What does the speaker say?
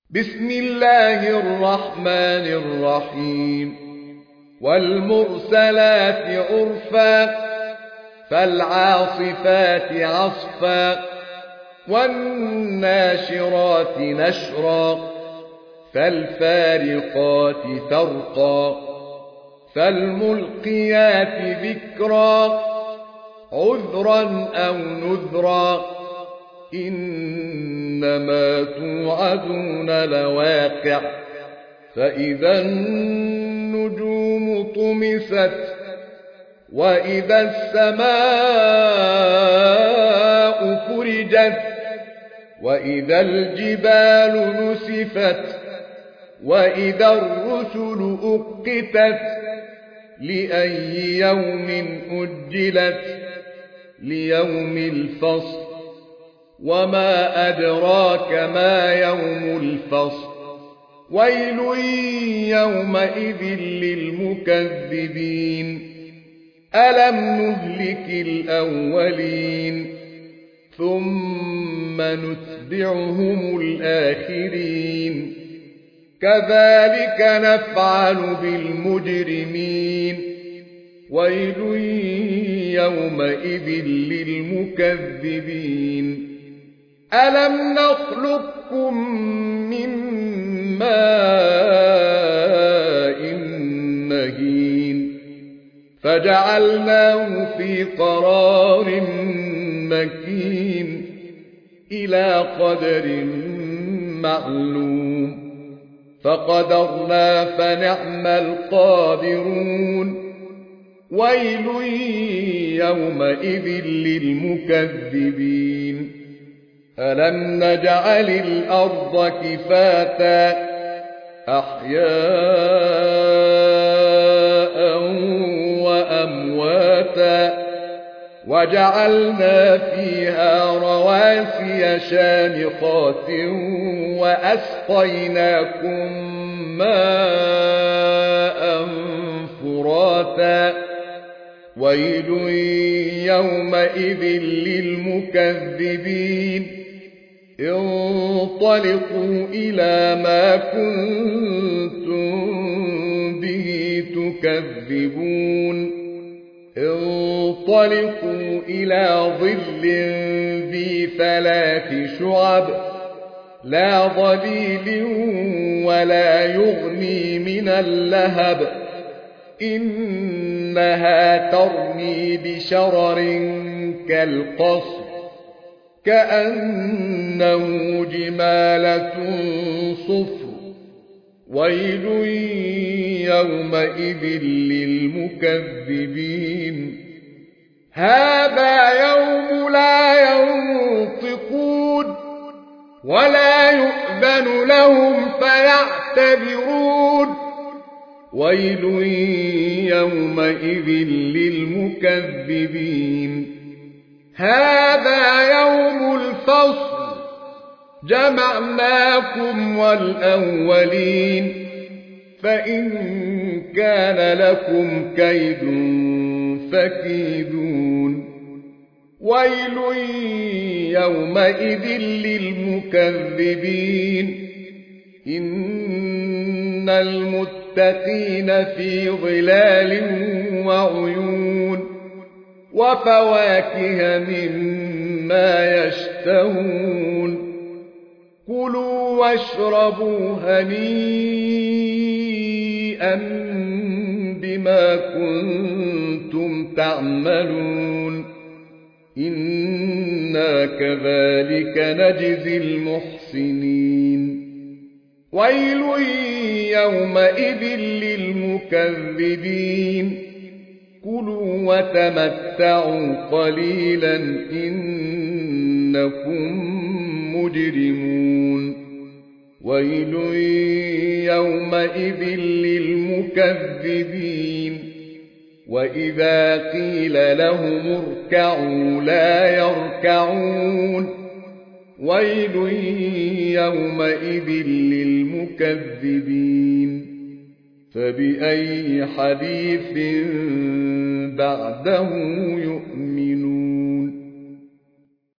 بسم الله الرحمن الرحيم والمرسلات عرفا فالعاصفات عصفا والناشرات نشرا فالفارقات فرقا فالملقيات ذكرا عذرا أو نذرا إنما توعدون لواقع فإذا النجوم طمست وإذا السماء فرجت وإذا الجبال نسفت وإذا الرسل أقتت لأي يوم أجلت ليوم الفصل وما أدراك ما يوم الفصل ويل يومئذ للمكذبين ألم نهلك الأولين ثم نتبعهم الآخرين كذلك نفعل بالمجرمين ويل يومئذ للمكذبين ألم نخلقكم من ماء مهين فجعلناه في قرار مكين إلى قدر معلوم فقدرنا فنعم القادرون ويل يومئذ للمكذبين ألم نجعل الأرض كفاتا أحياء وأمواتا وجعلنا فيها رواسي شامخات وأسقيناكم ماء فراتا ويل يومئذ للمكذبين انطلقوا إلى ما كنتم به تكذبون انطلقوا إلى ظل ذي 3 شعب لا ظليل ولا يغني من اللهب إنها ترمي بشرر كالقصر كأنه جمالة صفر ويل يومئذ للمكذبين هذا يوم لا ينطقون ولا يؤذن لهم فيعتذرون ويل يومئذ للمكذبين هذا يوم الفصل جمعناكم والأولين فإن كان لكم كيد فكيدون ويل يومئذ للمكذبين إن المتقين في ظلال وعيون وفواكه مما يشتهون كلوا واشربوا هنيئا بما كنتم تعملون إنا كذلك نجزي المحسنين ويل يومئذ للمكذبين كلوا وتمتعوا قليلا إنكم مجرمون ويل يومئذ للمكذبين وإذا قيل لهم اركعوا لا يركعون ويل يومئذ للمكذبين فبأي حديث بعده يؤمنون